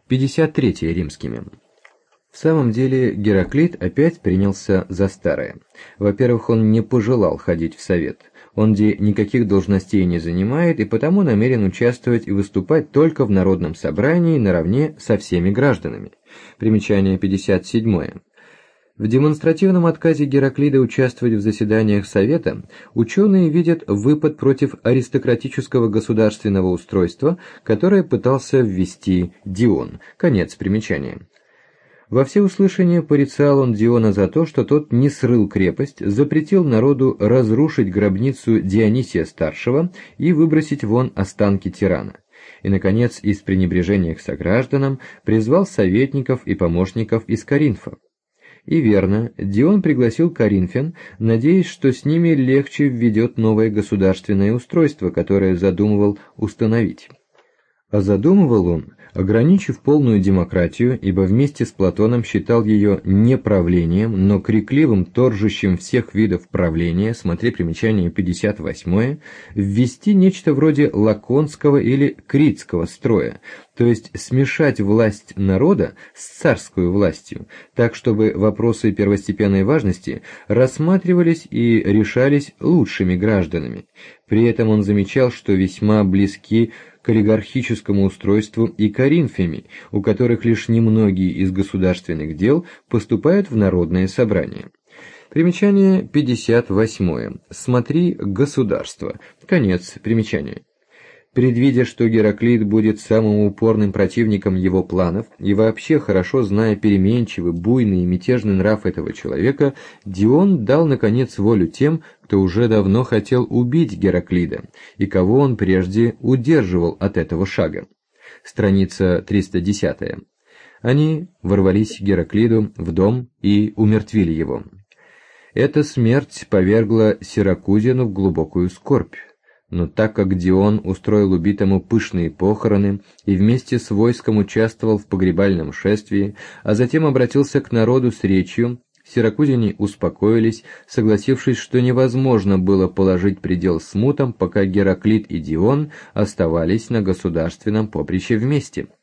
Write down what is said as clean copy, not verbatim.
53 римскими. В самом деле Гераклит опять принялся за старое. Во-первых, он не пожелал ходить в совет. Он никаких должностей не занимает и потому намерен участвовать и выступать только в народном собрании наравне со всеми гражданами. Примечание 57. В демонстративном отказе Гераклида участвовать в заседаниях Совета ученые видят выпад против аристократического государственного устройства, которое пытался ввести Дион. Конец примечания. Во всеуслышание порицал он Диона за то, что тот не срыл крепость, запретил народу разрушить гробницу Дионисия Старшего и выбросить вон останки тирана. И, наконец, из пренебрежения к согражданам призвал советников и помощников из Коринфа. И верно, Дион пригласил коринфян, надеясь, что с ними легче введет новое государственное устройство, которое задумывал установить. А задумывал он, ограничив полную демократию, ибо вместе с Платоном считал ее не правлением, но крикливым торжищем всех видов правления, смотри примечание 58, ввести нечто вроде лаконского или критского строя, то есть смешать власть народа с царской властью, так чтобы вопросы первостепенной важности рассматривались и решались лучшими гражданами. При этом он замечал, что весьма близки к олигархическому устройству и коринфями, у которых лишь немногие из государственных дел поступают в народное собрание. Примечание 58. Смотри «Государство». Конец примечания. Предвидя, что Гераклит будет самым упорным противником его планов, и вообще хорошо зная переменчивый, буйный и мятежный нрав этого человека, Дион дал, наконец, волю тем, кто уже давно хотел убить Гераклида, и кого он прежде удерживал от этого шага. Страница 310. Они ворвались к Гераклиду в дом и умертвили его. Эта смерть повергла Сиракузину в глубокую скорбь. Но так как Дион устроил убитому пышные похороны и вместе с войском участвовал в погребальном шествии, а затем обратился к народу с речью, сиракузяне успокоились, согласившись, что невозможно было положить предел смутам, пока Гераклит и Дион оставались на государственном поприще вместе.